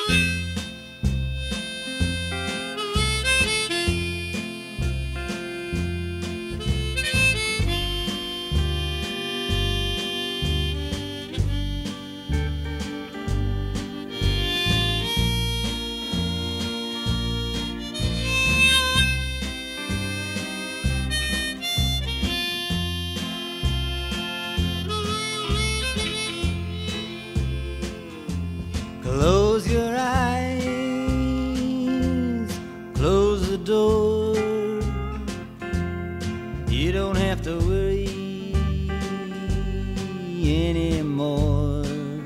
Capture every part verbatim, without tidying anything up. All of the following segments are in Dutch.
Close your eyes, close the door. You don't have to worry anymore.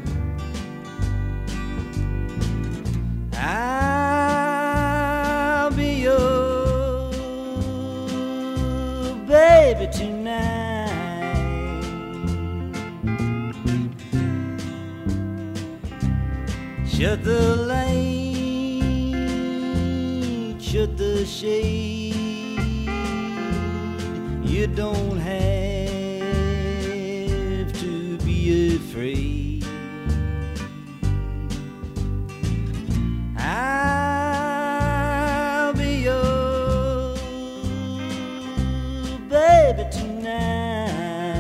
I'll be your baby tonight. Shut the light, shut the shade. You don't have to be afraid. I'll be your baby tonight.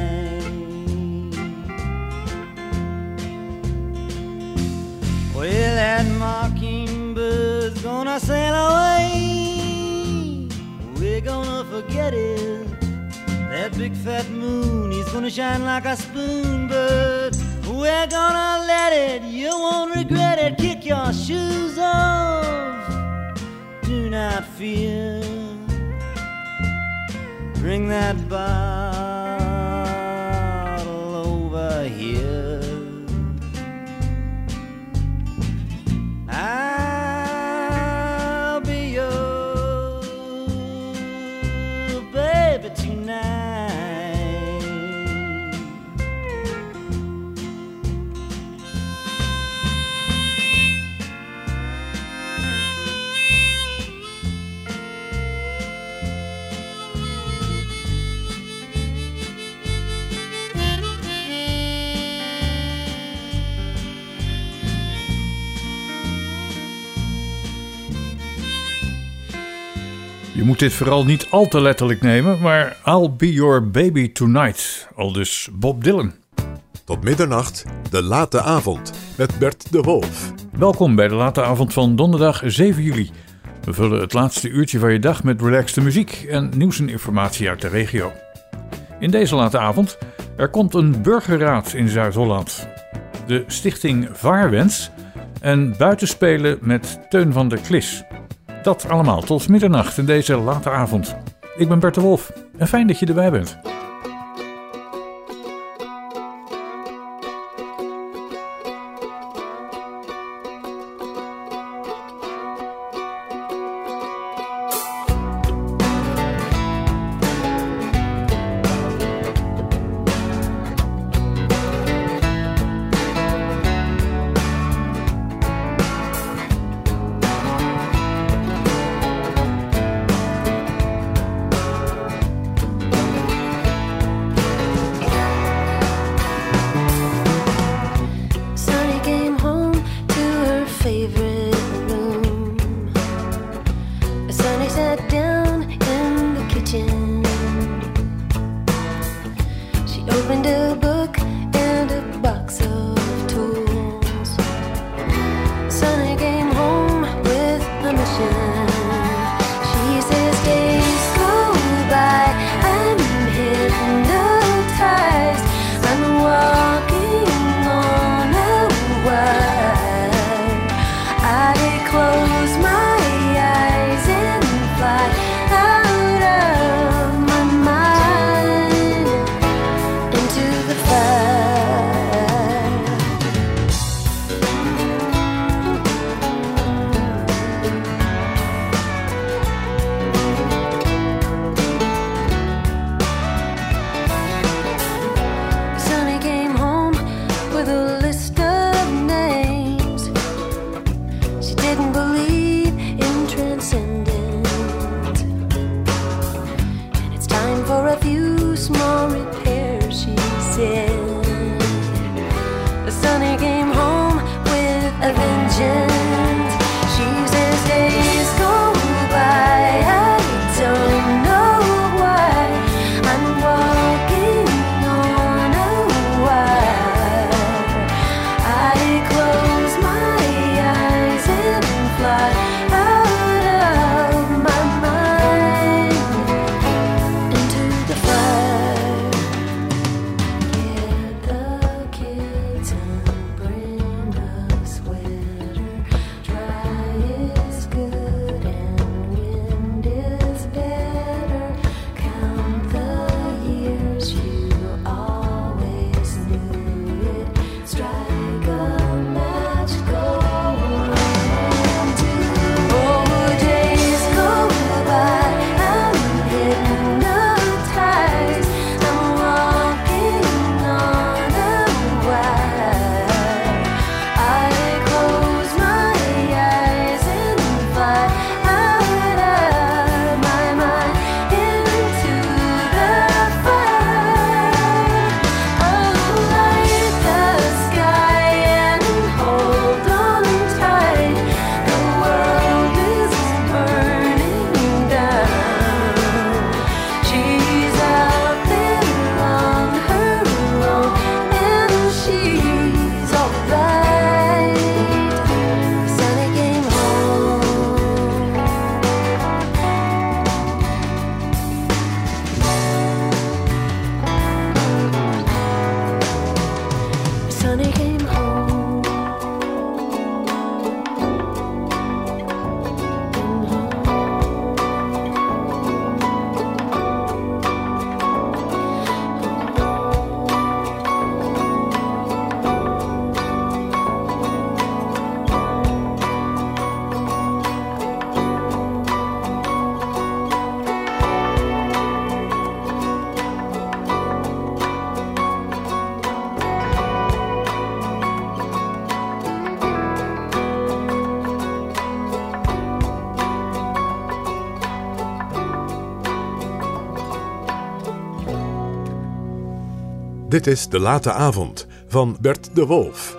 Well, that mockingbird's gonna sail away. We're gonna forget it. That big fat moon, he's gonna shine like a spoon, but we're gonna let it. You won't regret it. Kick your shoes off. Do not fear. Bring that bottle over here. I'll be your baby tonight. Je moet dit vooral niet al te letterlijk nemen, maar I'll be your baby tonight, aldus Bob Dylan. Tot middernacht, de late avond, met Bert de Wolf. Welkom bij de late avond van donderdag zeven juli. We vullen het laatste uurtje van je dag met relaxte muziek en nieuws en informatie uit de regio. In deze late avond, er komt een burgerraad in Zuid-Holland. De stichting Vaarwens en buitenspelen met Teun van der Klis. Dat allemaal tot middernacht in deze late avond. Ik ben Bert de Wolf en fijn dat je erbij bent. Dit is De Late Avond van Bert de Wolf.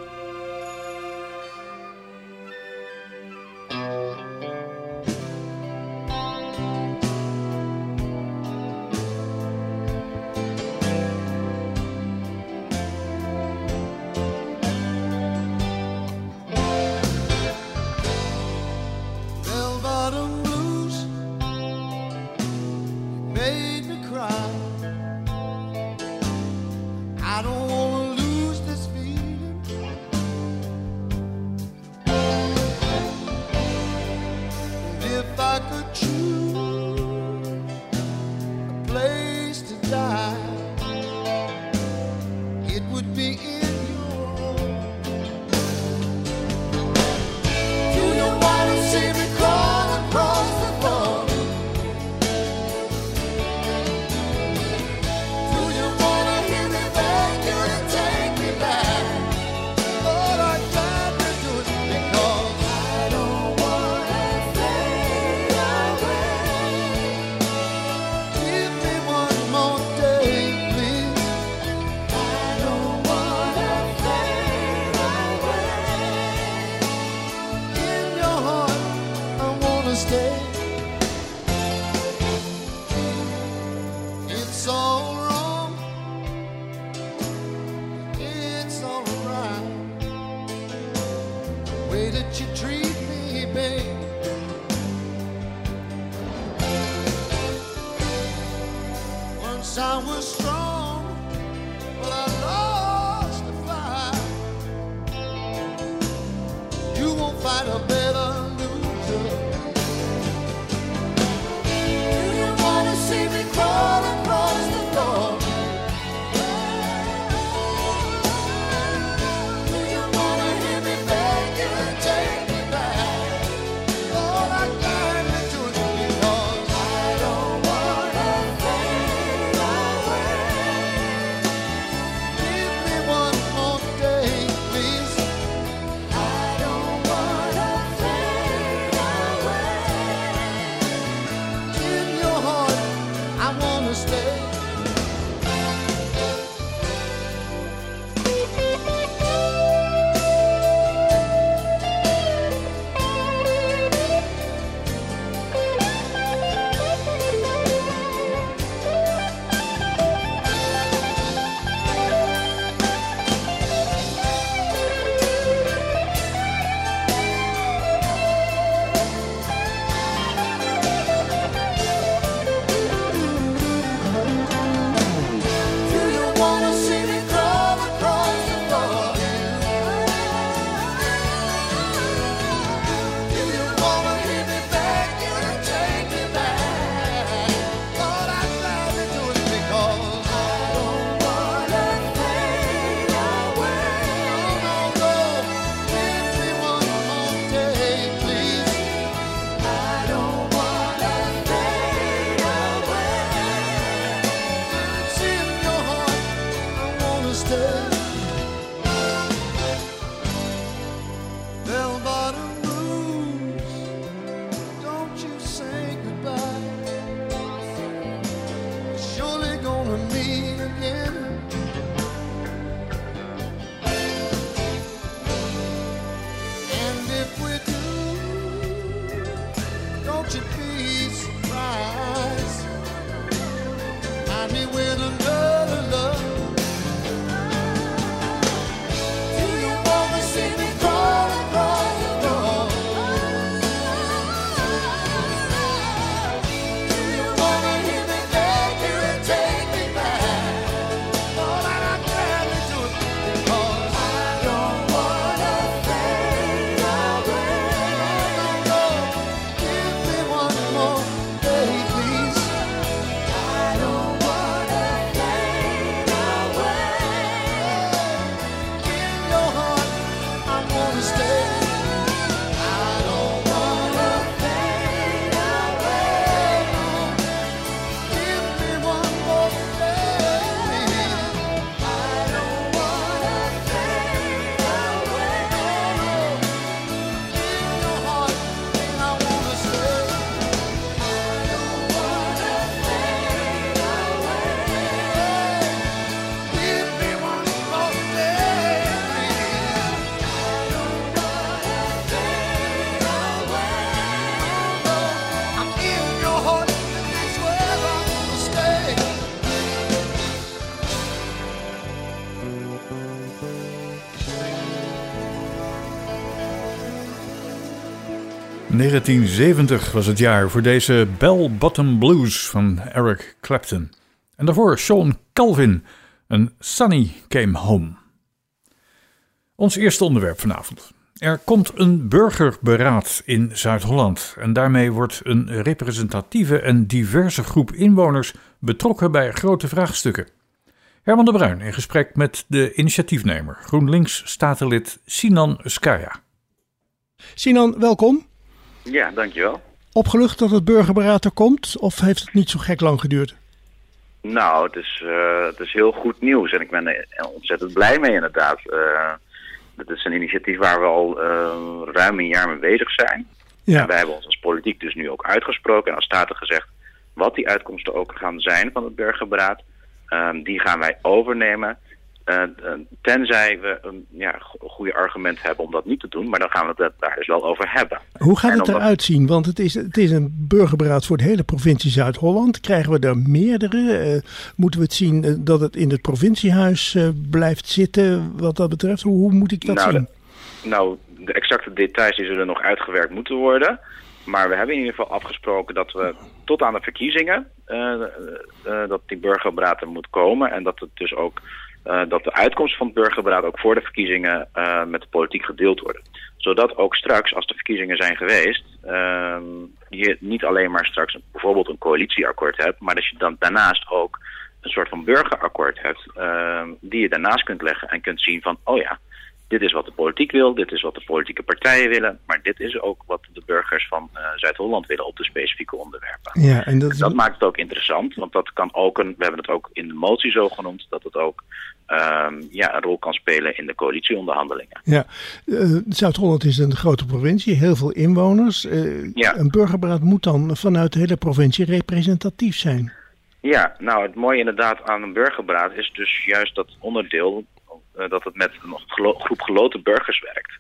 negentien zeventig was het jaar voor deze Bell Bottom Blues van Eric Clapton. En daarvoor Sean Calvin en Sunny Came Home. Ons eerste onderwerp vanavond. Er komt een burgerberaad in Zuid-Holland en daarmee wordt een representatieve en diverse groep inwoners betrokken bij grote vraagstukken. Herman de Bruin in gesprek met de initiatiefnemer, GroenLinks-statenlid Sinan Uskaya. Sinan, welkom. Ja, dankjewel. Opgelucht dat het burgerberaad er komt, of heeft het niet zo gek lang geduurd? Nou, het is, uh, het is heel goed nieuws en ik ben er ontzettend blij mee inderdaad. Uh, het is een initiatief waar we al uh, ruim een jaar mee bezig zijn. Ja. En wij hebben ons als politiek dus nu ook uitgesproken en als staten gezegd wat die uitkomsten ook gaan zijn van het burgerberaad. Uh, die gaan wij overnemen. Uh, tenzij we een ja, goede argument hebben om dat niet te doen, maar dan gaan we het daar dus wel over hebben. Hoe gaat het omdat... eruit zien? Want het is, het is een burgerberaad voor de hele provincie Zuid-Holland. Krijgen we er meerdere? Uh, moeten we het zien uh, dat het in het provinciehuis uh, blijft zitten wat dat betreft? Hoe, hoe moet ik dat nou, zien? De, nou, de exacte details die zullen nog uitgewerkt moeten worden. Maar we hebben in ieder geval afgesproken dat we tot aan de verkiezingen uh, uh, uh, dat die burgerberaad er moet komen en dat het dus ook Uh, dat de uitkomst van het burgerberaad ook voor de verkiezingen uh, met de politiek gedeeld worden. Zodat ook straks, als de verkiezingen zijn geweest, uh, je niet alleen maar straks een, bijvoorbeeld een coalitieakkoord hebt, maar dat je dan daarnaast ook een soort van burgerakkoord hebt, uh, die je daarnaast kunt leggen en kunt zien van, oh ja, dit is wat de politiek wil, dit is wat de politieke partijen willen, maar dit is ook wat de burgers van uh, Zuid-Holland willen op de specifieke onderwerpen. Ja, en dat, is... dat maakt het ook interessant, want dat kan ook een, we hebben het ook in de motie zo genoemd, dat het ook um, ja, een rol kan spelen in de coalitieonderhandelingen. Ja, uh, Zuid-Holland is een grote provincie, heel veel inwoners. Uh, ja. Een burgerberaad moet dan vanuit de hele provincie representatief zijn. Ja, nou het mooie inderdaad aan een burgerberaad is dus juist dat onderdeel dat het met een gelo- groep geloten burgers werkt.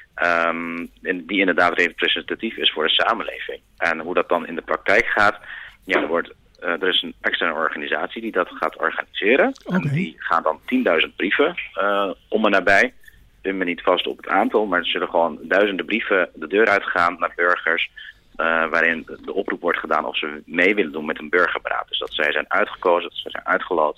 Um, die inderdaad representatief is voor de samenleving. En hoe dat dan in de praktijk gaat, ja, er, wordt, uh, er is een externe organisatie die dat gaat organiseren. Okay. En die gaan dan tienduizend brieven uh, om en nabij. Ik ben me niet vast op het aantal, maar er zullen gewoon duizenden brieven de deur uitgaan naar burgers. Uh, waarin de oproep wordt gedaan of ze mee willen doen met een burgerberaad. Dus dat zij zijn uitgekozen, dat zij zijn uitgeloot.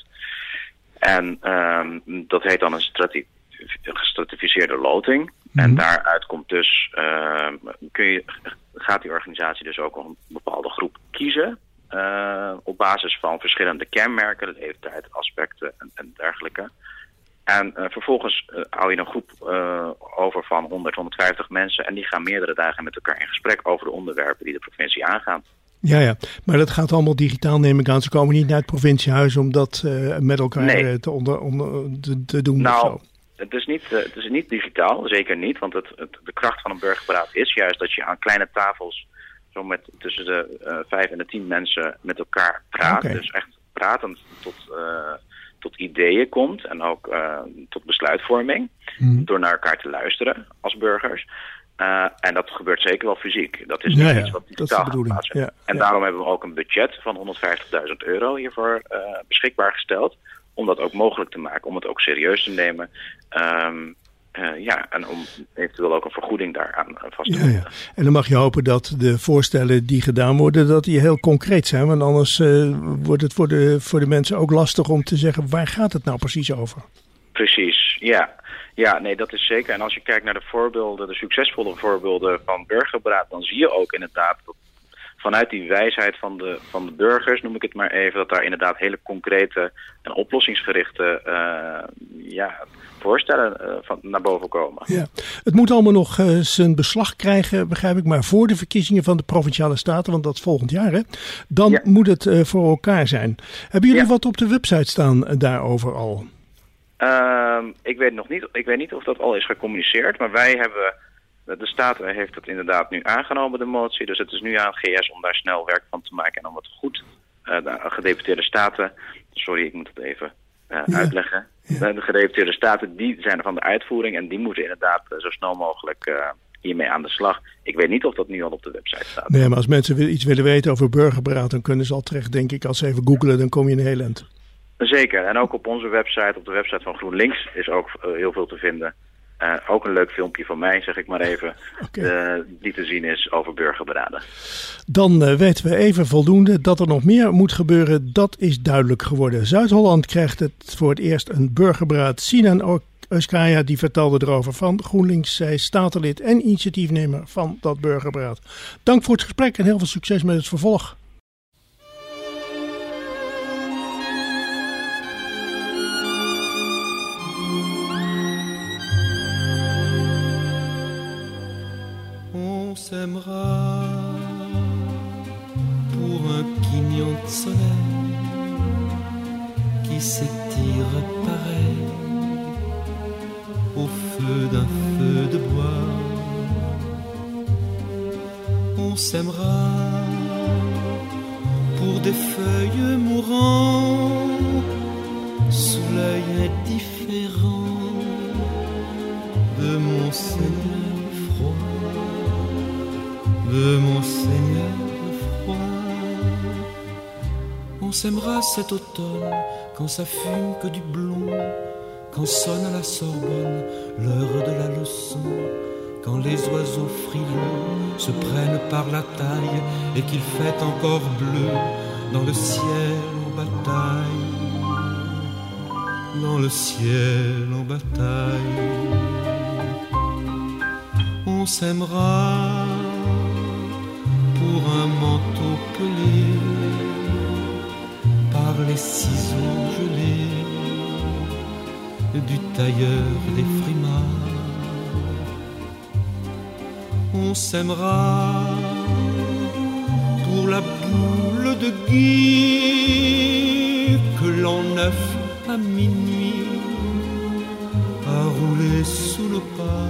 En um, dat heet dan een strati- gestratificeerde loting. Mm-hmm. En daaruit komt dus, uh, kun je, gaat die organisatie dus ook een bepaalde groep kiezen. Uh, op basis van verschillende kenmerken, leeftijd, aspecten en, en dergelijke. En uh, vervolgens uh, hou je een groep uh, over van honderd, honderdvijftig mensen. En die gaan meerdere dagen met elkaar in gesprek over de onderwerpen die de provincie aangaan. Ja, ja, maar dat gaat allemaal digitaal, neem ik aan. Ze komen niet naar het provinciehuis om dat uh, met elkaar nee. te, onder, onder, te, te doen. Nou, of zo. Het is niet, uh, het is niet digitaal, zeker niet. Want het, het, de kracht van een burgerberaad is juist dat je aan kleine tafels zo met tussen de uh, vijf en de tien mensen met elkaar praat. Okay. Dus echt pratend tot, uh, tot ideeën komt en ook uh, tot besluitvorming. Hmm. Door naar elkaar te luisteren als burgers. Uh, en dat gebeurt zeker wel fysiek. Dat is niet ja, iets wat digitaal gaat plaatsvinden. Ja, en ja. daarom hebben we ook een budget van honderdvijftigduizend euro hiervoor uh, beschikbaar gesteld. Om dat ook mogelijk te maken. Om het ook serieus te nemen. Um, uh, ja, en om eventueel ook een vergoeding daaraan vast te ja, ja. En dan mag je hopen dat de voorstellen die gedaan worden, dat die heel concreet zijn. Want anders uh, wordt het voor de, voor de mensen ook lastig om te zeggen, waar gaat het nou precies over? Precies, ja. Ja, nee, dat is zeker. En als je kijkt naar de voorbeelden, de succesvolle voorbeelden van burgerberaad, dan zie je ook inderdaad dat vanuit die wijsheid van de, van de burgers, noem ik het maar even, dat daar inderdaad hele concrete en oplossingsgerichte uh, ja, voorstellen uh, van, naar boven komen. Ja. Het moet allemaal nog uh, zijn beslag krijgen, begrijp ik, maar voor de verkiezingen van de Provinciale Staten, want dat is volgend jaar, hè, dan ja. moet het uh, voor elkaar zijn. Hebben jullie ja. wat op de website staan uh, daarover al? Uh, ik weet nog niet, ik weet niet of dat al is gecommuniceerd, maar wij hebben, de Staten heeft het inderdaad nu aangenomen, de motie. Dus het is nu aan het G S om daar snel werk van te maken en om het goed, uh, de gedeputeerde Staten, sorry, ik moet het even uh, ja. uitleggen. Ja. De gedeputeerde Staten, die zijn er van de uitvoering en die moeten inderdaad uh, zo snel mogelijk uh, hiermee aan de slag. Ik weet niet of dat nu al op de website staat. Nee, maar als mensen iets willen weten over burgerberaad, dan kunnen ze al terecht, denk ik, als ze even googlen, dan kom je in een heel eind. Zeker, en ook op onze website, op de website van GroenLinks is ook uh, heel veel te vinden. Uh, ook een leuk filmpje van mij, zeg ik maar even, okay. uh, die te zien is over burgerberaden. Dan uh, weten we even voldoende dat er nog meer moet gebeuren. Dat is duidelijk geworden. Zuid-Holland krijgt het voor het eerst een burgerberaad. Sinan Özkaya die vertelde erover van GroenLinks. Zij statenlid en initiatiefnemer van dat burgerberaad. Dank voor het gesprek en heel veel succes met het vervolg. On s'aimera pour un quignon de soleil qui s'étire pareil au feu d'un feu de bois. On s'aimera pour des feuilles mourant sous l'œil indifférent de mon Seigneur froid, de mon Seigneur froid. On s'aimera cet automne quand ça fume que du blond, quand sonne à la Sorbonne l'heure de la leçon, quand les oiseaux frileux se prennent par la taille et qu'il fait encore bleu dans le ciel en bataille, dans le ciel en bataille. On s'aimera pour un manteau pelé par les ciseaux gelés du tailleur des frimas. On s'aimera pour la boule de Guy que l'an neuf à minuit a roulé sous nos pas,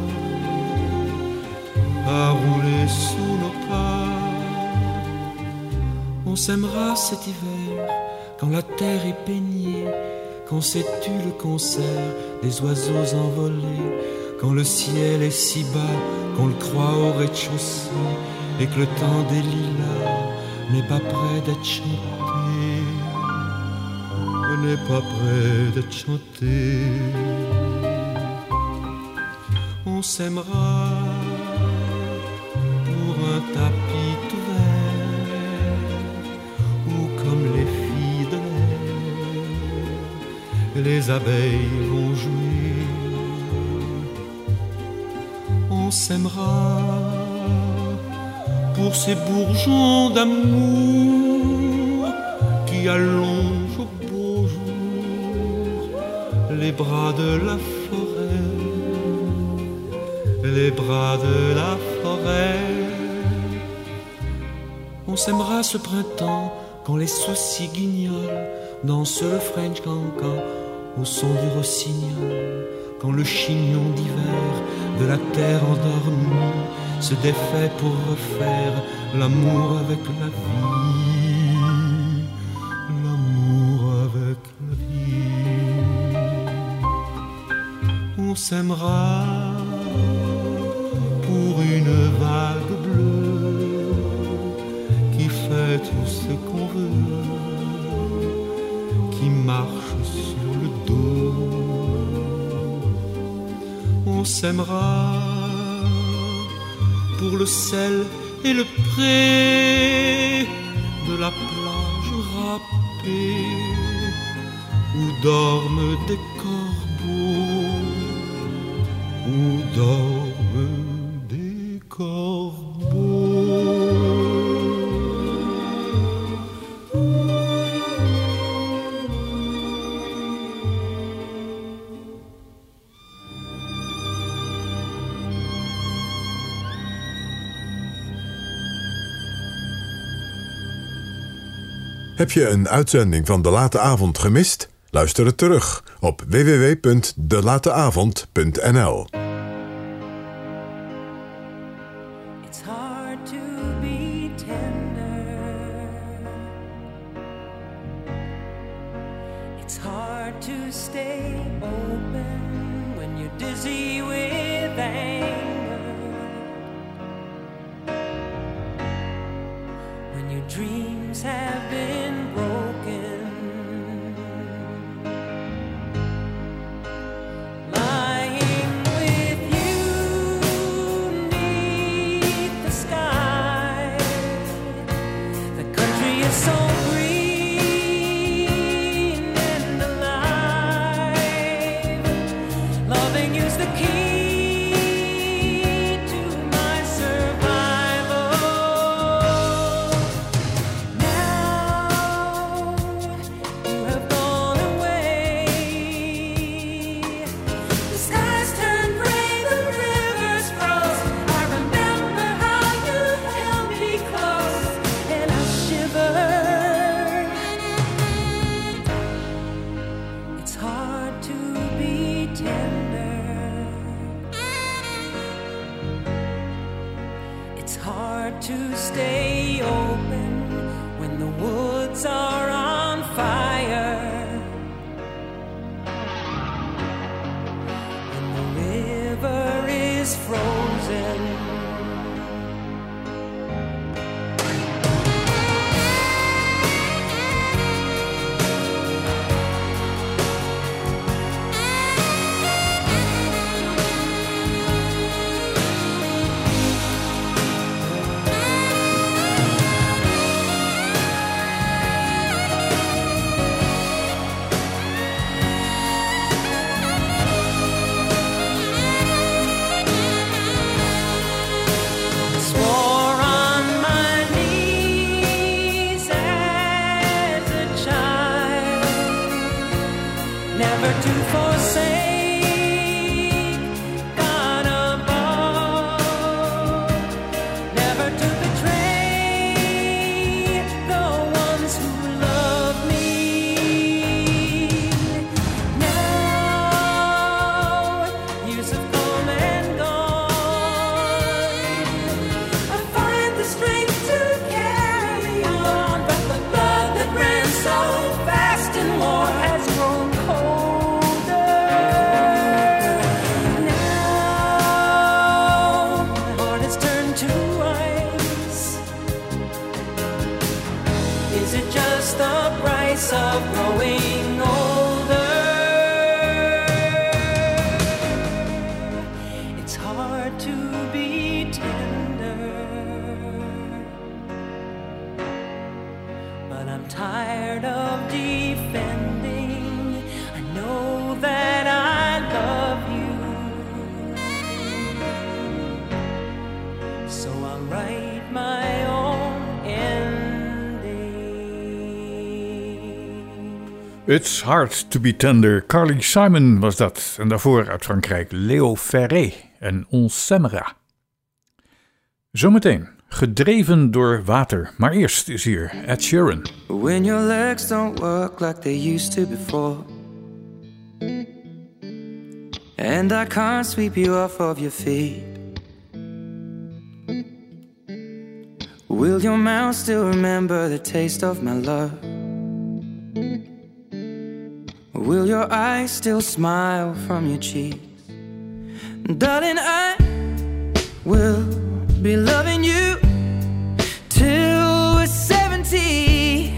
a roulé sous nos pas. On s'aimera cet hiver quand la terre est peignée, quand c'est tu le concert des oiseaux envolés, quand le ciel est si bas qu'on le croit au rez-de-chaussée et que le temps des lilas n'est pas près d'être chanté, n'est pas près d'être chanté. On s'aimera pour un tapis tout vert où comme les filles de l'air les abeilles vont jouer. On s'aimera pour ces bourgeons d'amour qui allongent au beau jour les bras de la forêt, les bras de la forêt. On s'aimera ce printemps quand les soucis guignols dansent le French cancan au son du rossignol, quand le chignon d'hiver de la terre endormie se défait pour refaire l'amour avec la vie, l'amour avec la vie. On s'aimera pour une vague bleue qui fait tout ce qu'on veut, qui marche sur le dos. On s'aimera pour le sel et le pré de la plage râpée où dorment des corbeaux, où dorment des corbeaux. Heb je een uitzending van De Late Avond gemist? Luister het terug op w w w punt de late avond punt n l. It's hard to be tender. It's hard to stay open when you're dizzy with anger. When your dreams have been broken, lying with It's hard to stay open when the woods are on fire, when the river is frozen. It's Hard to Be Tender. Carly Simon was dat. En daarvoor uit Frankrijk Léo Ferré en On s'aimera. Zometeen, gedreven door water. Maar eerst is hier Ed Sheeran. When your legs don't work like they used to before, and I can't sweep you off of your feet, will your mouth still remember the taste of my love? Will your eyes still smile from your cheeks? Darling, I will be loving you till we're seventy.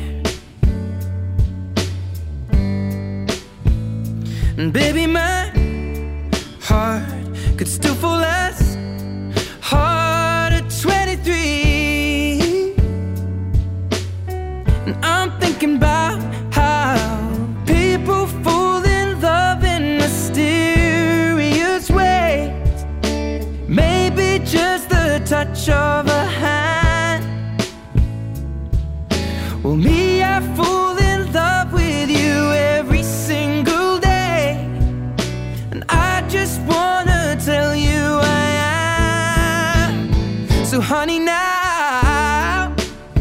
And baby, my heart could still fall as hard at twenty-three. And I'm thinking about how people fall in love in mysterious ways. Maybe just the touch of a hand. Well, me, I fall in love with you every single day, and I just wanna tell you I am. So honey, now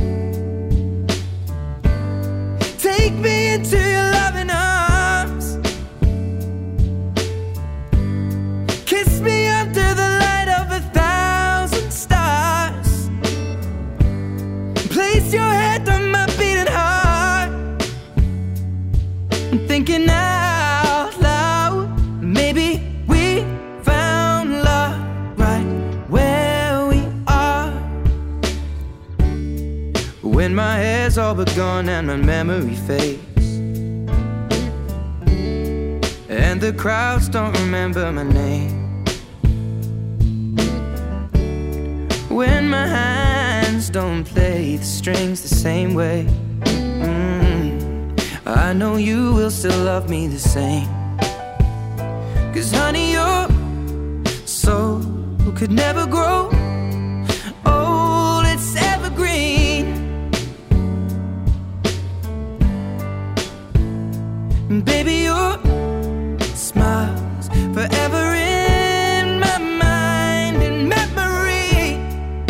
take me into your loving arms. Kiss me under the light of a thousand stars. Place your head on my beating heart. I'm thinking out loud, maybe we found love right where we are. When my hair's all but gone and my memory fades, and the crowds don't remember my name, when my hands don't play the strings the same way, mm, I know you will still love me the same. 'Cause honey, your soul could never grow old, it's evergreen. Baby, your smile's forever in my mind and memory.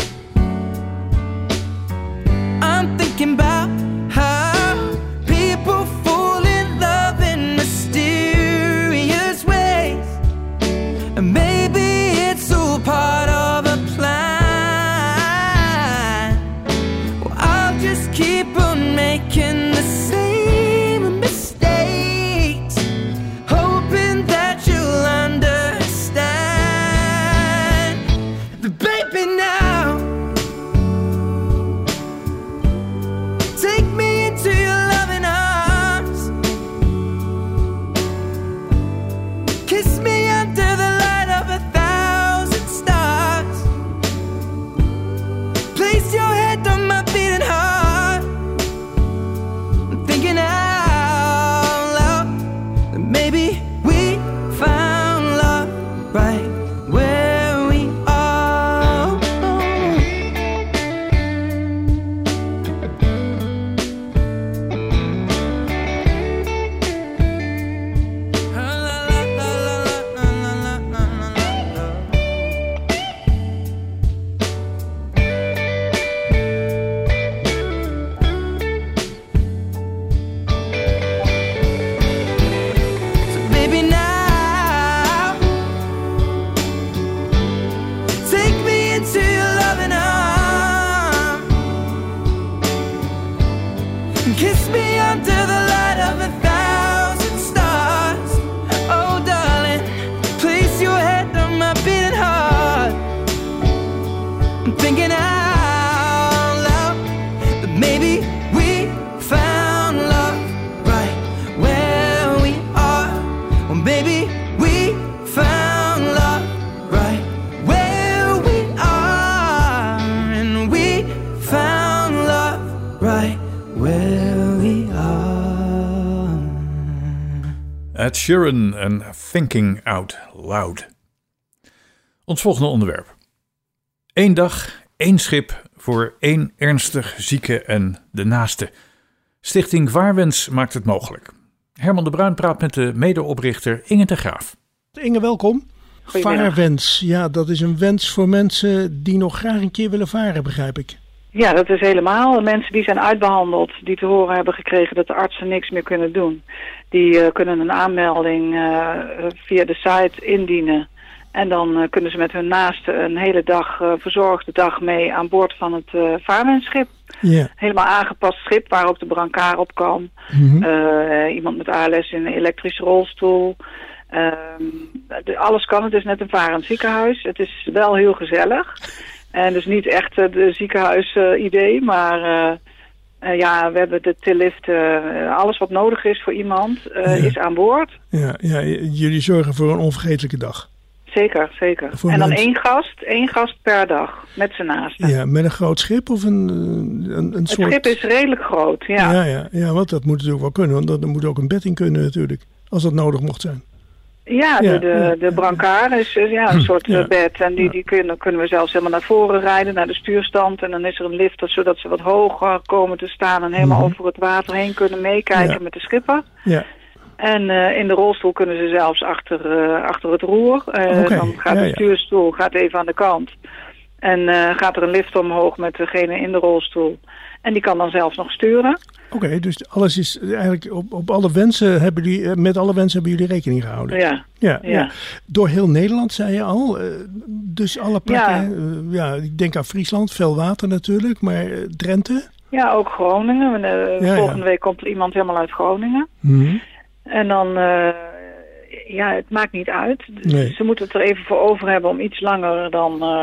I'm thinking about how people fall in love in mysterious ways, and maybe it's all part of a plan. maybe we found love right where we are. Or maybe we found love right where we are. And we found love right where we are. Ed Sheeran en Thinking Out Loud. Ons volgende onderwerp. Eén dag, één schip voor één ernstig zieke en de naaste. Stichting Vaarwens maakt het mogelijk. Herman de Bruin praat met de medeoprichter Inge de Graaf. Inge, welkom. Vaarwens, ja, dat is een wens voor mensen die nog graag een keer willen varen, begrijp ik. Ja, dat is helemaal. Mensen die zijn uitbehandeld, die te horen hebben gekregen dat de artsen niks meer kunnen doen. Die uh, kunnen een aanmelding uh, via de site indienen. En dan uh, kunnen ze met hun naasten een hele dag, uh, verzorgde dag mee aan boord van het uh, vaarwensschip. Yeah. Helemaal aangepast schip waar ook de brancard op kan. Mm-hmm. Uh, iemand met A L S in een elektrische rolstoel. Uh, de, alles kan. Het is net een varend ziekenhuis. Het is wel heel gezellig. En dus niet echt uh, de ziekenhuis uh, idee, maar uh, uh, ja, we hebben de tillift, uh, alles wat nodig is voor iemand uh, ja. is aan boord. Ja, ja, jullie zorgen voor een onvergetelijke dag. Zeker, zeker. Voor en dan mensen... één gast, één gast per dag, met z'n naasten. Ja, met een groot schip of een, een, een soort... Het schip is redelijk groot, ja. Ja, ja, ja, want dat moet natuurlijk wel kunnen, want er moet ook een bed in kunnen natuurlijk, als dat nodig mocht zijn. Ja, de, de, de brancard is ja, een soort ja. bed en die, die kunnen, kunnen we zelfs helemaal naar voren rijden, naar de stuurstand. En dan is er een lift zodat ze wat hoger komen te staan en helemaal mm-hmm. over het water heen kunnen meekijken ja. met de schipper. Ja. En uh, in de rolstoel kunnen ze zelfs achter, uh, achter het roer. Uh, okay. Dan gaat de ja, stuurstoel gaat even aan de kant. En uh, gaat er een lift omhoog met degene in de rolstoel. En die kan dan zelfs nog sturen. Oké, okay, dus alles is eigenlijk op, op alle wensen hebben jullie, met alle wensen hebben jullie rekening gehouden. Ja. Ja, ja. ja. Door heel Nederland, zei je al. Dus alle plekken. Ja, uh, ja ik denk aan Friesland, veel water natuurlijk, maar uh, Drenthe? Ja, ook Groningen. Uh, ja, volgende ja. week komt er iemand helemaal uit Groningen. Mm-hmm. En dan, uh, ja, het maakt niet uit. Nee. Ze moeten het er even voor over hebben om iets langer dan uh,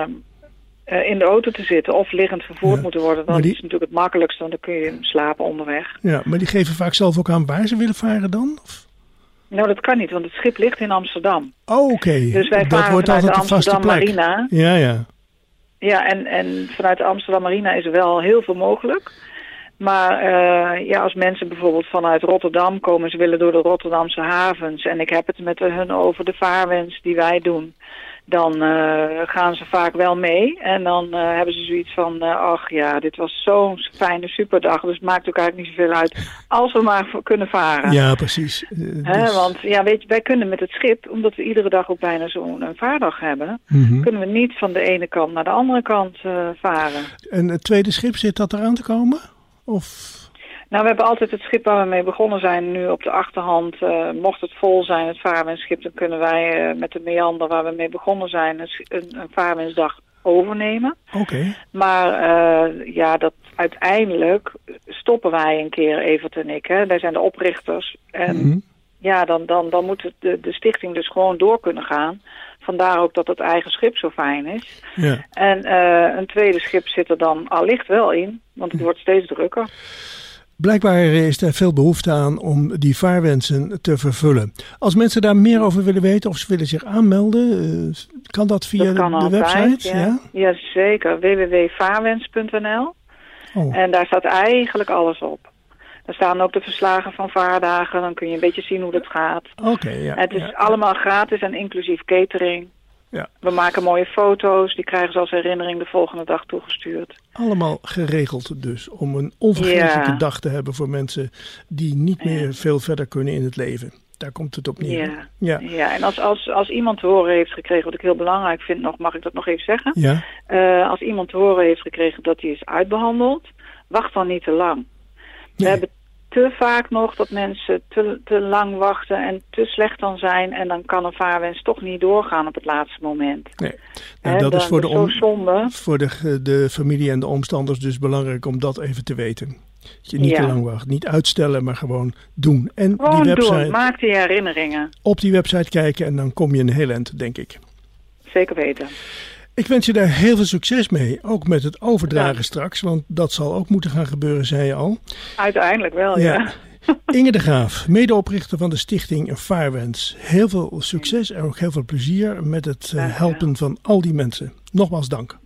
uh, in de auto te zitten of liggend vervoerd ja. moeten worden. Dat die... is natuurlijk het makkelijkste, want dan kun je slapen onderweg. Ja, maar die geven vaak zelf ook aan waar ze willen varen dan? Of? Nou, dat kan niet, want het schip ligt in Amsterdam. Oh, oké. Okay. Dus wij dat varen wordt vanuit altijd de Amsterdam Marina. Ja, ja. Ja, en, en vanuit de Amsterdam Marina is er wel heel veel mogelijk. Maar uh, ja, als mensen bijvoorbeeld vanuit Rotterdam komen, ze willen door de Rotterdamse havens en ik heb het met hun over de vaarwens die wij doen, dan uh, gaan ze vaak wel mee. En dan uh, hebben ze zoiets van, uh, ach ja, dit was zo'n fijne superdag, dus het maakt ook eigenlijk niet zoveel uit als we maar kunnen varen. Ja, precies. Uh, He, dus... Want ja, weet je, wij kunnen met het schip, omdat we iedere dag ook bijna zo'n een vaardag hebben, mm-hmm. kunnen we niet van de ene kant naar de andere kant uh, varen. En het tweede schip, zit dat eraan te komen? Of... Nou, we hebben altijd het schip waar we mee begonnen zijn nu op de achterhand. Uh, mocht het vol zijn, het vaarwensschip, dan kunnen wij uh, met de meander waar we mee begonnen zijn een, een, een vaarwensdag overnemen. Oké. Okay. Maar uh, ja, dat uiteindelijk stoppen wij een keer, Evert en ik. Hè. Wij zijn de oprichters. En mm-hmm. ja, dan, dan, dan moet het, de, de stichting dus gewoon door kunnen gaan. Vandaar ook dat het eigen schip zo fijn is. Ja. En uh, een tweede schip zit er dan allicht wel in, want het wordt steeds drukker. Blijkbaar is er veel behoefte aan om die vaarwensen te vervullen. Als mensen daar meer over willen weten of ze willen zich aanmelden, uh, kan dat via dat kan de, de altijd, website? Ja, ja? Jazeker, w w w punt vaarwens punt n l. Oh. En daar staat eigenlijk alles op. Daar staan ook de verslagen van vaardagen. Dan kun je een beetje zien hoe dat gaat. Okay, ja, het is ja. allemaal gratis en inclusief catering. Ja. We maken mooie foto's. Die krijgen ze als herinnering de volgende dag toegestuurd. Allemaal geregeld dus. Om een onvergetelijke ja. dag te hebben voor mensen die niet meer ja. veel verder kunnen in het leven. Daar komt het op neer. Ja, ja. ja. En als, als, als iemand te horen heeft gekregen, wat ik heel belangrijk vind nog, mag ik dat nog even zeggen? Ja. Uh, als iemand te horen heeft gekregen dat hij is uitbehandeld, wacht dan niet te lang. Nee. We hebben te vaak nog dat mensen te, te lang wachten en te slecht dan zijn. En dan kan een vaarwens toch niet doorgaan op het laatste moment. Nee. Nou, dat dan, is voor, de, om, zonde. voor de, de familie en de omstanders dus belangrijk om dat even te weten. Dat je niet ja. te lang wacht. Niet uitstellen, maar gewoon doen. En gewoon die website, doen. Maak die herinneringen. Op die website kijken en dan kom je een heel eind, denk ik. Zeker weten. Ik wens je daar heel veel succes mee. Ook met het overdragen ja. straks. Want dat zal ook moeten gaan gebeuren, zei je al. Uiteindelijk wel, ja. ja. Inge de Graaf, medeoprichter van de stichting Vaarwens. Heel veel succes en ook heel veel plezier met het uh, helpen van al die mensen. Nogmaals dank.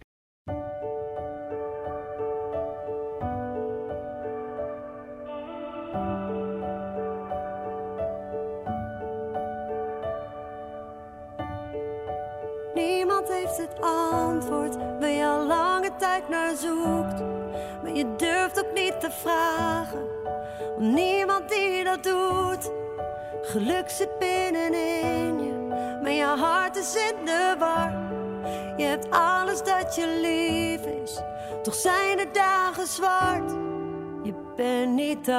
Niemand heeft het antwoord waar je al lange tijd naar zoekt. Maar je durft ook niet te vragen, want niemand die dat doet. Geluk zit binnenin je, maar je hart is in de war. Je hebt alles dat je lief is, toch zijn de dagen zwart. Je bent niet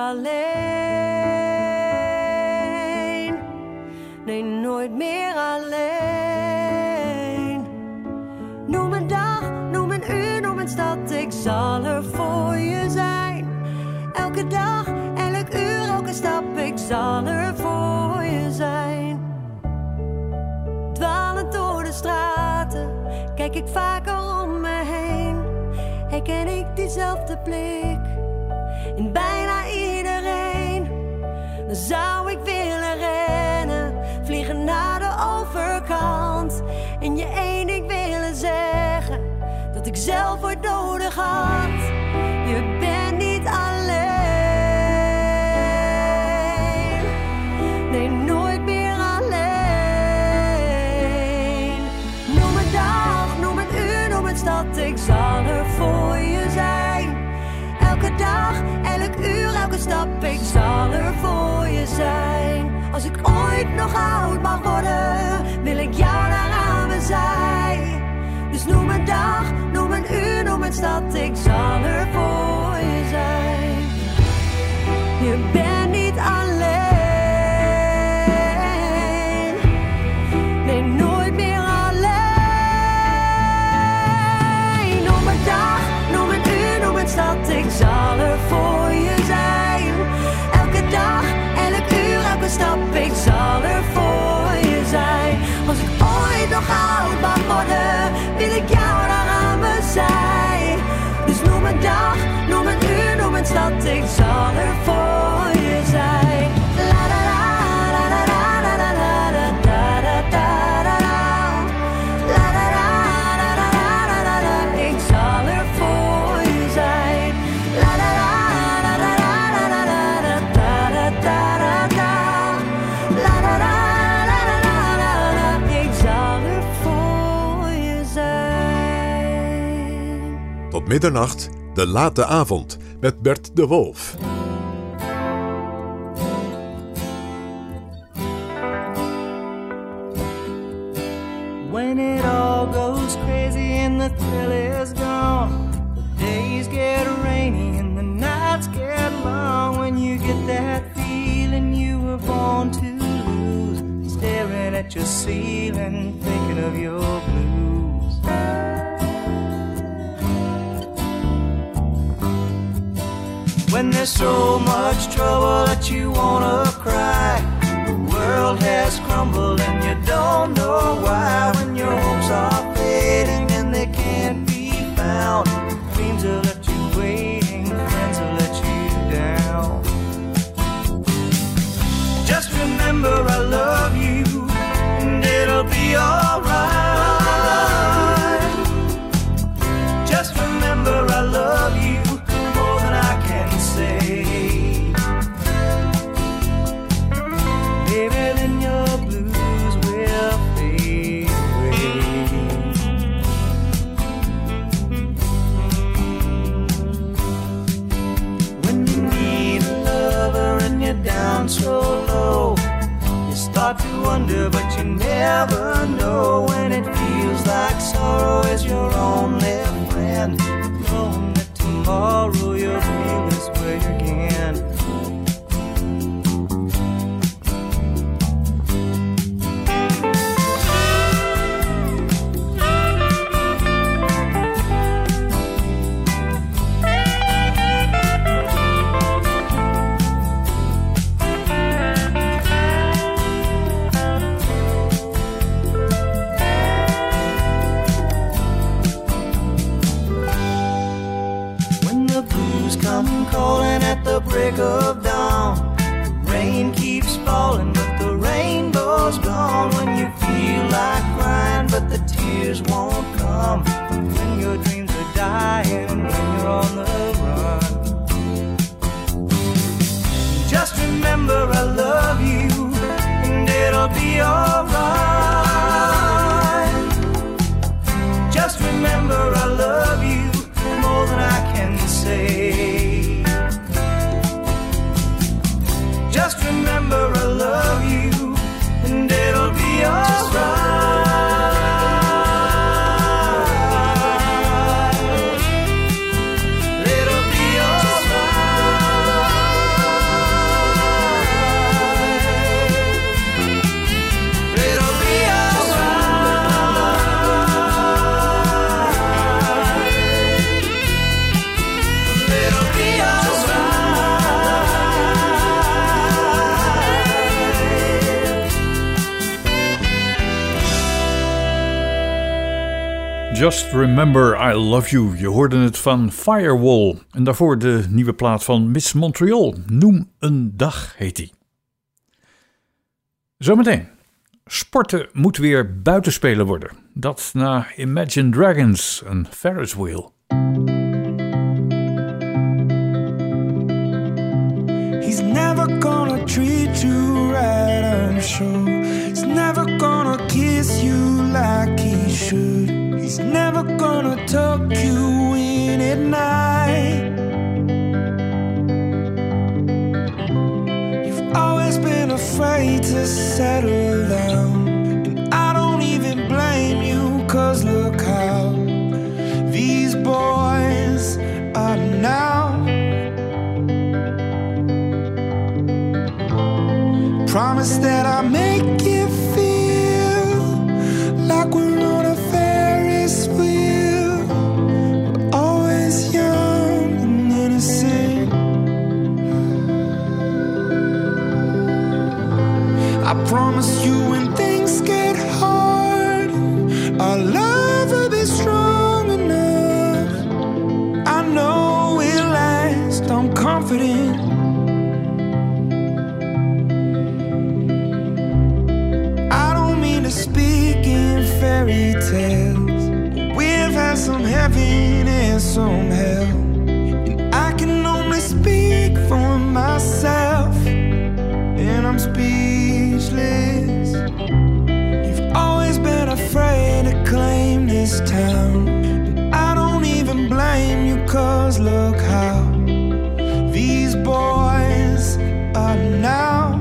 alleen, nee, nooit meer alleen. Noem een dag, noem een uur, noem een stad, ik zal er voor je zijn. Elke dag, elk uur, elke stap, ik zal er voor je zijn. Dwalend door de straten, kijk ik vaker om me heen. Herken ik diezelfde blik in bijna iedereen. Dan zou ik willen rennen, vliegen naar de overkant. En je één ding willen zeggen, dat ik zelf ooit nodig had. Je bent niet alleen, nee, nooit meer alleen. Noem een dag, noem een uur, noem een stad, ik zal er voor je zijn. Elke dag, elk uur, elke stap, ik zal er voor je zijn. Als ik ooit nog oud mag worden, wil ik jou daar aan mijn zij. Dus noem een dag, noem een uur, noem een stad, ik zal er voor je zijn. Je bent niet alleen, nee, nooit meer alleen. Noem een dag, noem een uur, noem een stad, ik zal er voor je zijn. Elke dag, elk uur, elke stap, ik zal er voor je zijn. Als ik ooit nog oud mag worden, wil ik jou daar aan mijn zij. Dus noem een dag, noem een uur, noem een stad, ik zal er voor je zijn. La da da da da da da da da da da da da da. La da da da da da da da. Ik zal er voor je zijn. La da da da da da da da da da da da da. La da da da da da da. Ik zal er voor je zijn. Tot middernacht, de late avond met Bert de Wolf. When it all goes crazy and the thrill is gone, the days get rainy and the nights get long. When you get that feeling you were born to lose, staring at your ceiling, thinking of your blues. When there's so much trouble that you wanna cry, the world has crumbled and you don't know why. When your hopes are fading and they can't be found, dreams have left you waiting, friends have let you down. Just remember I love you and it'll be alright. Just remember I love you more than I can say. Baby, then your blues will fade away. When you need a lover and you're down so low, you start to wonder but you never know. When it feels like sorrow is your only friend, knowing that tomorrow you'll be this way again. calling at the break of dawn. The rain keeps falling, but the rainbow's gone. When you feel like crying, but the tears won't come. When your dreams are dying, when you're on the run. Just remember I love you, and it'll be alright. Just remember I love you more than I can say. Just remember I love you, and it'll be alright. Just Remember I Love You. Je hoorde het van Firewall. En daarvoor de nieuwe plaat van Miss Montreal. Noem een dag heet die. Zometeen. Sporten moet weer buitenspelen worden. Dat na Imagine Dragons, een Ferris wheel. He's never gonna treat you right, I'm sure. He's never gonna kiss you like he should. He's never gonna tuck you in at night. You've always been afraid to settle down, and I don't even blame you, 'cause look how these boys are now. Promise that I'll make you feel like we're on a Ferris wheel. We're always young and innocent. I promise you when things get hard, our love will be strong enough. I know it'll last, I'm confident. Speak in fairy tales. We've had some heaven and some hell, and I can only speak for myself, and I'm speechless. You've always been afraid to claim this town, and I don't even blame you, 'cause look how these boys are now.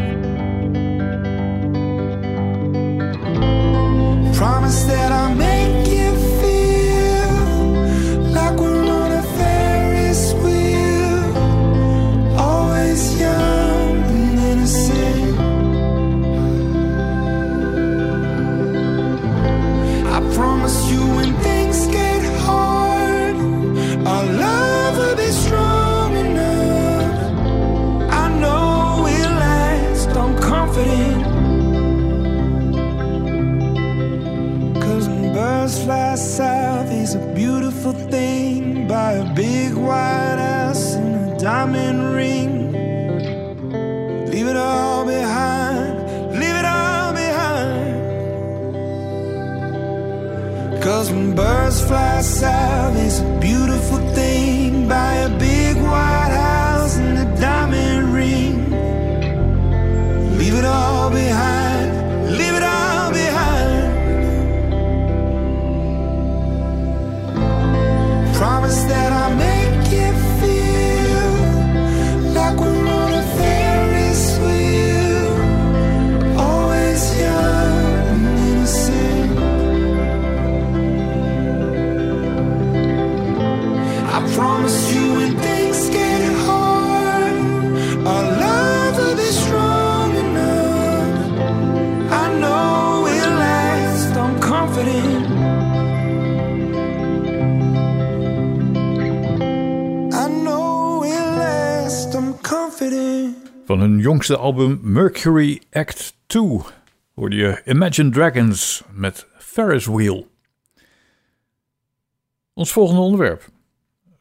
Promise that I'll make you feel like we're on a Ferris wheel. Always young and innocent. I promise you when things get hard, our love will be strong enough. I know it'll last, I'm confident. Birds fly south is a beautiful thing, by a big white house and a diamond ring. Leave it all behind, leave it all behind. 'Cause when birds fly south is a beautiful thing, by a big white house and a diamond ring. Leave it all behind, leave it all behind. Promise that I'll make you feel like we're on a Ferris wheel. Always young and innocent. I promise you when things get hard, our love will be strong enough. I know it'll last, I'm confident. Van hun jongste album Mercury Act twee hoorde je Imagine Dragons met Ferris Wheel. Ons volgende onderwerp.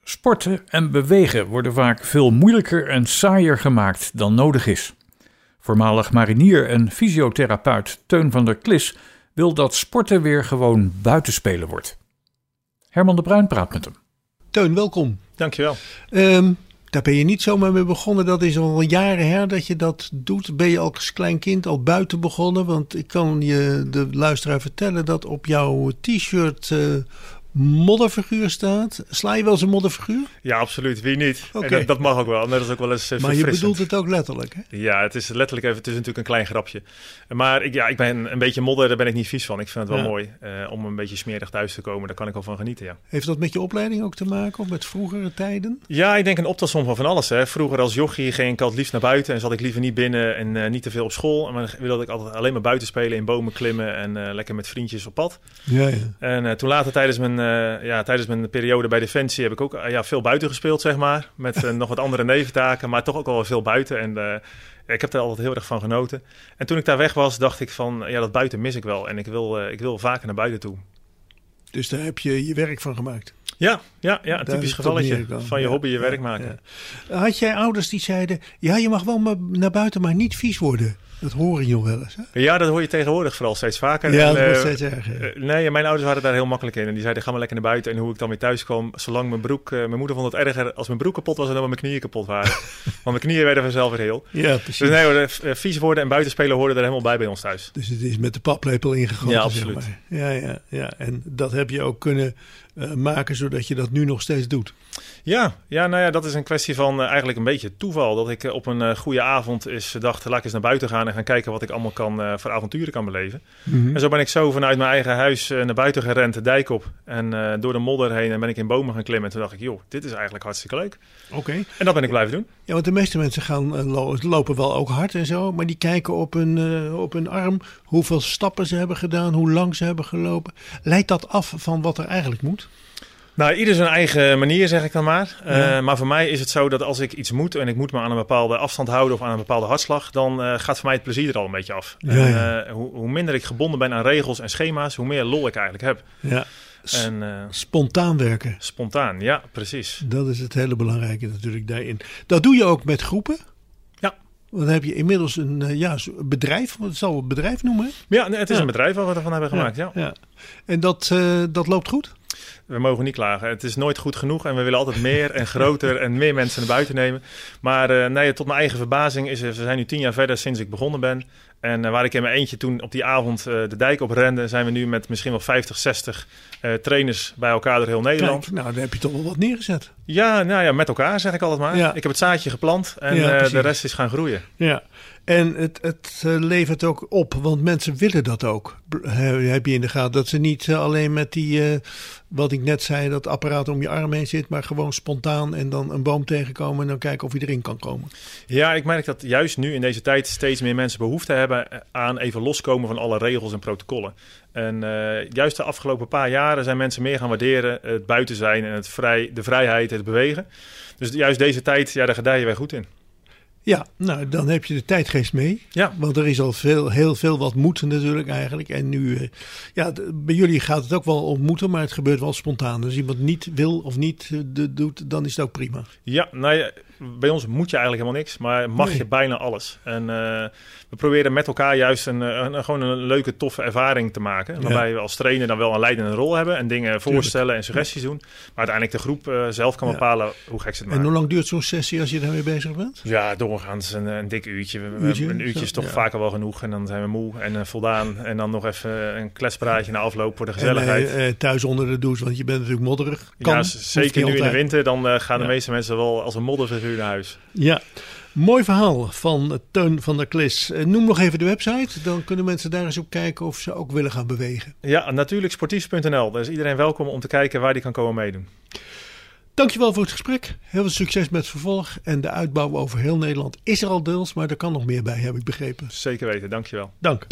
Sporten en bewegen worden vaak veel moeilijker en saaier gemaakt dan nodig is. Voormalig marinier en fysiotherapeut Teun van der Klis wil dat sporten weer gewoon buitenspelen wordt. Herman de Bruin praat met hem. Teun, welkom. Dankjewel. Um, daar ben je niet zomaar mee begonnen. Dat is al jaren her dat je dat doet. Ben je als klein kind al buiten begonnen? Want ik kan je de luisteraar vertellen dat op jouw t-shirt uh, modderfiguur staat. Sla je wel eens een modderfiguur? Ja, absoluut. Wie niet? Okay. En dat, dat mag ook wel. Dat is ook wel eens uh, Maar je bedoelt het ook letterlijk, hè? Ja, het is letterlijk even. Het is natuurlijk een klein grapje. Maar ik, ja, ik ben een beetje modder, daar ben ik niet vies van. Ik vind het wel ja. mooi uh, om een beetje smerig thuis te komen. Daar kan ik wel van genieten, ja. Heeft dat met je opleiding ook te maken of met vroegere tijden? Ja, ik denk een optelsom van van alles. Hè. Vroeger als jochie ging ik altijd liefst naar buiten en zat ik liever niet binnen en uh, niet te veel op school. Maar wilde ik altijd alleen maar buiten spelen, in bomen klimmen en uh, lekker met vriendjes op pad. Ja, ja. En uh, toen later tijdens mijn, uh, ja, tijdens mijn periode bij Defensie heb ik ook uh, ja, veel buiten gespeeld, zeg maar. Met uh, nog wat andere neventaken, maar toch ook wel veel buiten. En uh, ik heb daar altijd heel erg van genoten. En toen ik daar weg was, dacht ik van, ja, dat buiten mis ik wel. En ik wil, uh, ik wil vaker naar buiten toe. Dus daar heb je je werk van gemaakt? Ja, ja, ja een typisch gevalletje van je ja, hobby je ja, werk maken. Ja. Had jij ouders die zeiden, ja, je mag wel maar naar buiten, maar niet vies worden? Dat horen je wel eens, hè? Ja, dat hoor je tegenwoordig vooral steeds vaker. Ja, en, dat wordt uh, steeds erger. Uh, nee, mijn ouders waren daar heel makkelijk in. En die zeiden, ga maar lekker naar buiten. En hoe ik dan weer thuis kwam, zolang mijn broek... Uh, mijn moeder vond het erger als mijn broek kapot was en dan mijn knieën kapot waren. Want mijn knieën werden vanzelf weer heel. Ja, precies. Dus nee hoor, uh, vies worden en buitenspelen hoorden er helemaal bij bij ons thuis. Dus het is met de paplepel ingegoten, ja, absoluut. Zeg maar. Ja, ja, ja. En dat heb je ook kunnen uh, maken zodat je dat nu nog steeds doet. Ja, ja, nou ja, dat is een kwestie van uh, eigenlijk een beetje toeval. Dat ik uh, op een uh, goede avond is dacht, laat ik eens naar buiten gaan en gaan kijken wat ik allemaal kan, uh, voor avonturen kan beleven. Mm-hmm. En zo ben ik zo vanuit mijn eigen huis uh, naar buiten gerend, de dijk op. En uh, door de modder heen en ben ik in bomen gaan klimmen. En toen dacht ik, joh, dit is eigenlijk hartstikke leuk. Oké. Okay. En dat ben ik blijven doen. Ja, want de meeste mensen gaan uh, lo- lopen wel ook hard en zo. Maar die kijken op hun, uh, op hun arm hoeveel stappen ze hebben gedaan, hoe lang ze hebben gelopen. Leidt dat af van wat er eigenlijk moet? Nou, ieder zijn eigen manier, zeg ik dan maar. Ja. Uh, maar voor mij is het zo dat als ik iets moet en ik moet me aan een bepaalde afstand houden of aan een bepaalde hartslag, dan uh, gaat voor mij het plezier er al een beetje af. Ja, en, uh, hoe, hoe minder ik gebonden ben aan regels en schema's, hoe meer lol ik eigenlijk heb. Ja. En, uh, spontaan werken. Spontaan, ja, precies. Dat is het hele belangrijke natuurlijk daarin. Dat doe je ook met groepen? Ja. Dan heb je inmiddels een uh, ja, bedrijf, het zal een bedrijf noemen. Ja, het is ja. een bedrijf waar we ervan hebben gemaakt, ja. ja. ja. En dat, uh, dat loopt goed? We mogen niet klagen. Het is nooit goed genoeg en we willen altijd meer en groter en meer mensen naar buiten nemen. Maar uh, nee, tot mijn eigen verbazing is, we zijn nu tien jaar verder sinds ik begonnen ben. En uh, waar ik in mijn eentje toen op die avond uh, de dijk op rende, zijn we nu met misschien wel vijftig, zestig uh, trainers bij elkaar door heel Nederland. Kijk, nou, dan heb je toch wel wat neergezet. Ja, nou ja, met elkaar zeg ik altijd maar. Ja. Ik heb het zaadje geplant en ja, uh, de rest is gaan groeien. Ja. En het, het uh, levert ook op, want mensen willen dat ook. Uh, heb je in de gaten dat ze niet uh, alleen met die, uh, wat ik net zei, dat apparaat om je arm heen zit, maar gewoon spontaan en dan een boom tegenkomen en dan kijken of je erin kan komen. Ja, ik merk dat juist nu in deze tijd steeds meer mensen behoefte hebben aan even loskomen van alle regels en protocollen. En uh, juist de afgelopen paar jaren zijn mensen meer gaan waarderen het buiten zijn en het vrij, de vrijheid, het bewegen. Dus juist deze tijd, ja, daar gedijen wij goed in. Ja, nou dan heb je de tijdgeest mee. Ja. Want er is al veel, heel veel wat moeten natuurlijk eigenlijk. En nu, uh, ja, d- bij jullie gaat het ook wel om moeten, maar het gebeurt wel spontaan. Dus als iemand niet wil of niet uh, de, doet, dan is het ook prima. Ja, nou ja, bij ons moet je eigenlijk helemaal niks, maar mag nee. je bijna alles. En uh, we proberen met elkaar juist een, een, een, gewoon een leuke, toffe ervaring te maken. Waarbij ja. we als trainer dan wel een leidende rol hebben en dingen voorstellen en suggesties ja. doen. Maar uiteindelijk de groep uh, zelf kan bepalen ja. hoe gek ze het maken. En hoe lang duurt zo'n sessie als je daarmee bezig bent? Ja, doorgaans een, een dik uurtje. We, uurtje? Een uurtje is toch ja. vaker wel genoeg en dan zijn we moe en uh, voldaan. En dan nog even een kletspraatje na afloop voor de gezelligheid. En, uh, thuis onder de douche, want je bent natuurlijk modderig. Kan, ja, zeker nu in de winter. Dan uh, gaan de ja. meeste mensen wel als een modderfiguur naar huis. Ja, mooi verhaal van Teun van der Klis. Noem nog even de website, dan kunnen mensen daar eens op kijken of ze ook willen gaan bewegen. Ja, natuurlijk sportief punt n l. Daar is iedereen welkom om te kijken waar die kan komen meedoen. Dankjewel voor het gesprek. Heel veel succes met het vervolg. En de uitbouw over heel Nederland is er al deels, maar er kan nog meer bij, heb ik begrepen. Zeker weten, dankjewel. Dank.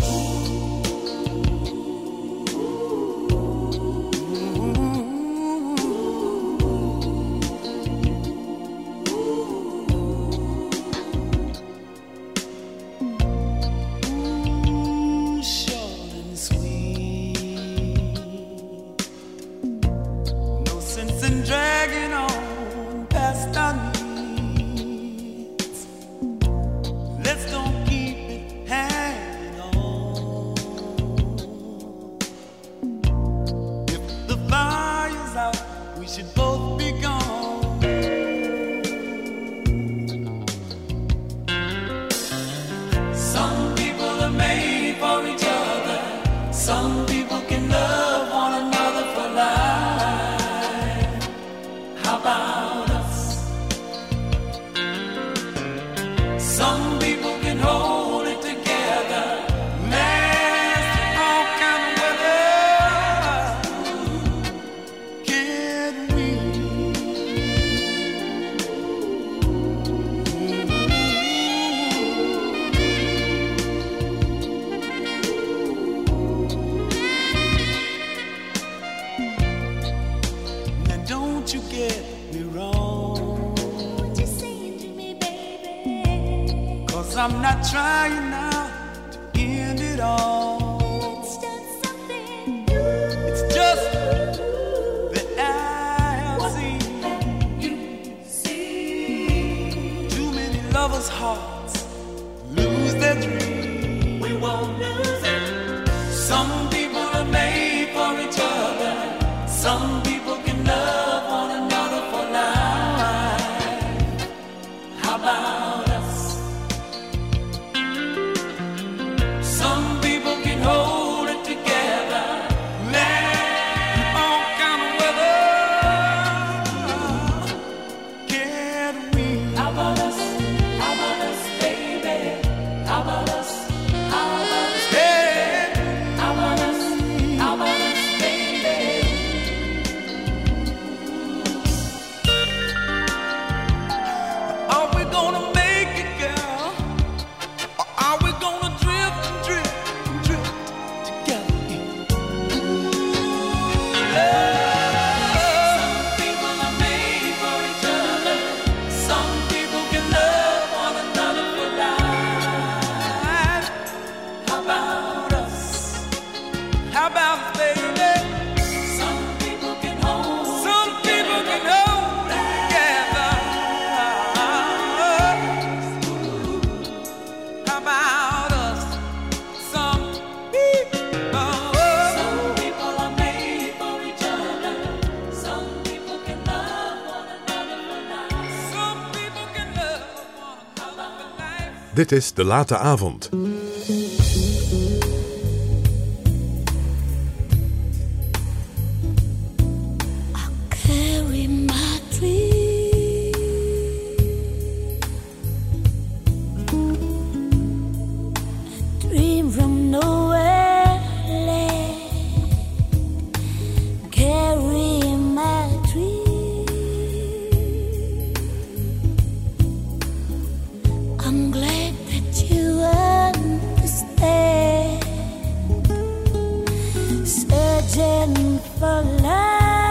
And dragging on I'm not trying now to end it all. It's just something new. It's just that I have What seen you see. too many lovers' hearts lose their dreams. We won't lose it. Some people are made for each other. Some people can love one another for life. How about us? Some people can hold it together. Land in all kind of weather. Can we? How about us? How about us, baby? How about us? How about us, Hey, how about us? How about us, baby? are we gonna make it, girl? Or are we gonna drift and drift and drift together? Some people are made for each other. Some people can love one another for life. How about us? How about us, baby? Some people can hold. Some people can hold it together. How about us? Some people. Some people are made for each other. Some people can love one another for life. Some people can love one another for life. Dit is De Late Avond. Carry my dream. A dream from nowhere land. Carry my dream. I'm glad that you understand. Searching for love.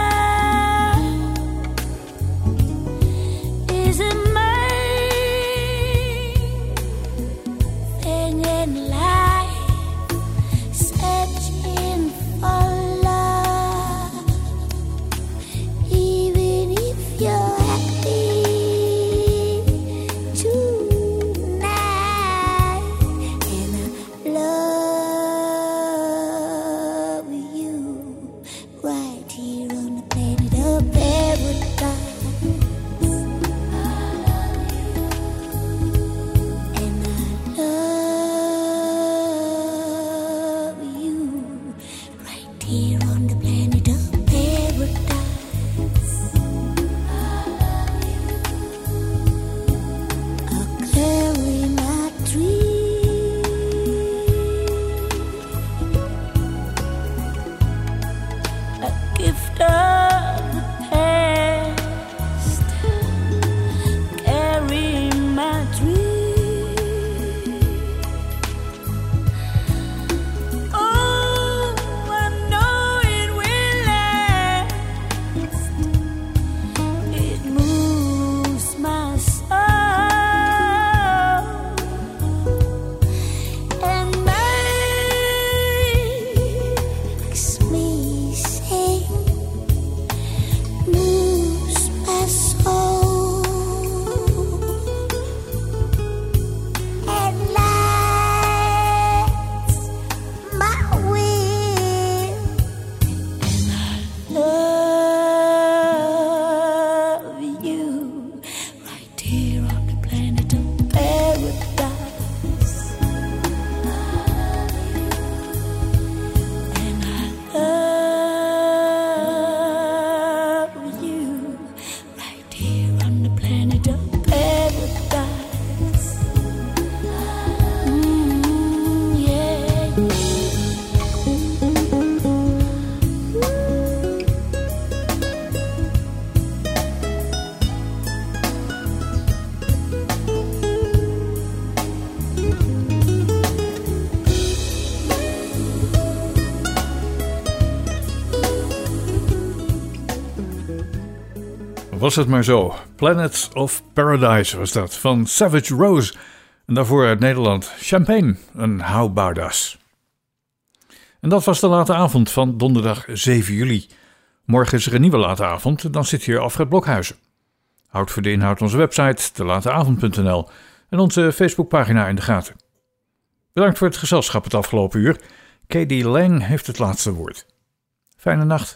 Is a main thing in life, searching for love. Even if you're happy tonight, and I love you right here on the planet of paradise. And I love you right here on the planet of paradise. I'll carry my dream. A gift of the past. Carry my dream. Oh, I know it will last. It moves my soul and makes me sing. Moves my soul and lights my will. And I love you right here on the planet of paradise. And I love you right here on the planet of paradise. Mm, yeah. Was het maar zo. Planets of Paradise was dat, van Savage Rose. En daarvoor uit Nederland Champagne en How About Us. En dat was de late avond van donderdag zeven juli. Morgen is er een nieuwe late avond, dan zit hier Alfred Blokhuizen. Houd voor de inhoud onze website, de late avond punt n l en onze Facebookpagina in de gaten. Bedankt voor het gezelschap het afgelopen uur. Katie Lang heeft het laatste woord. Fijne nacht.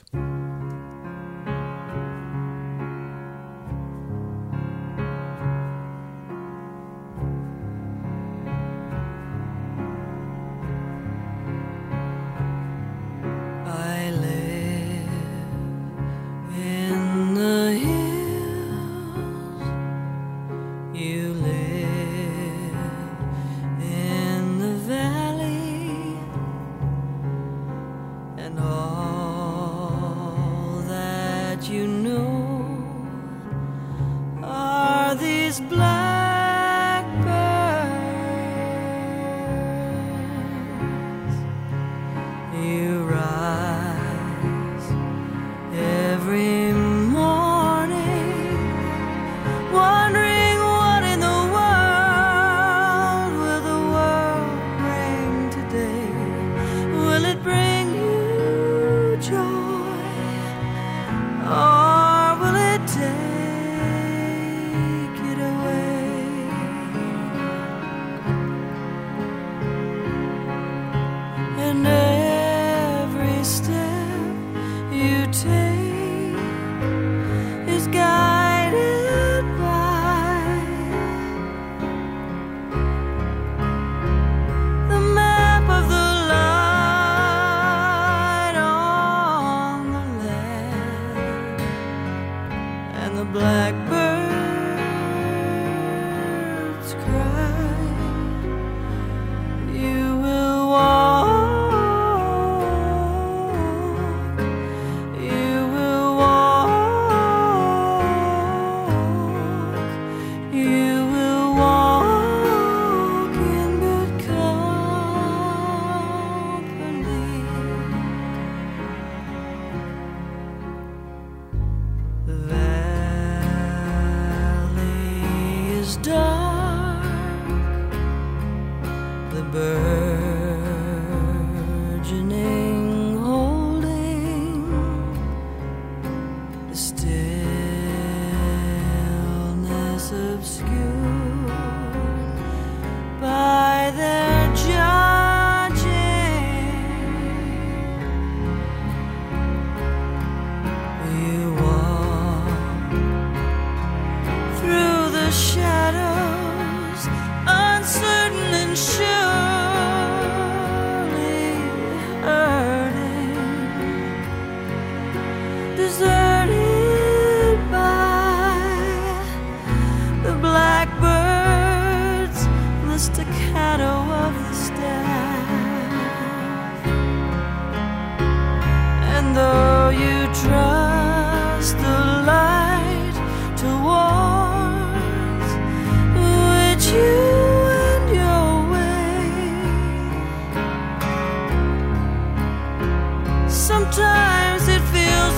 Sometimes it feels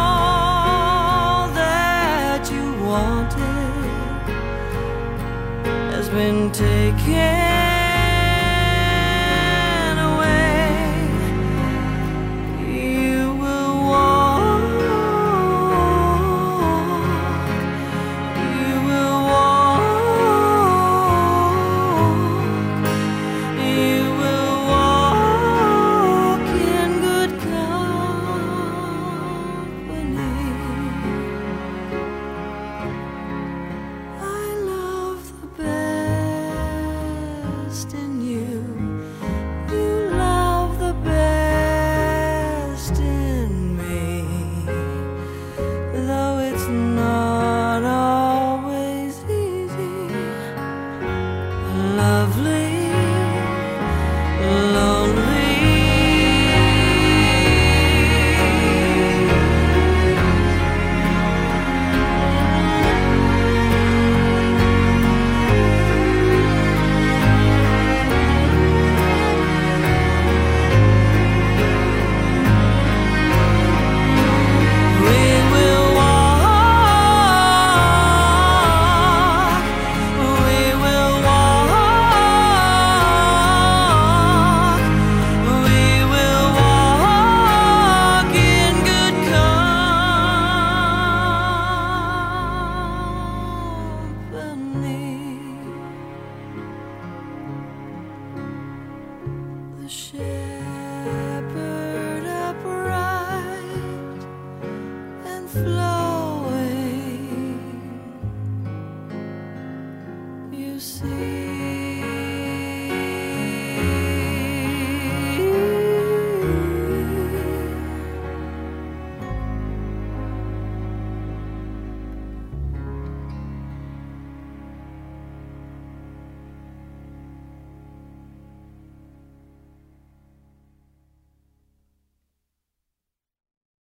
all that you wanted has been taken.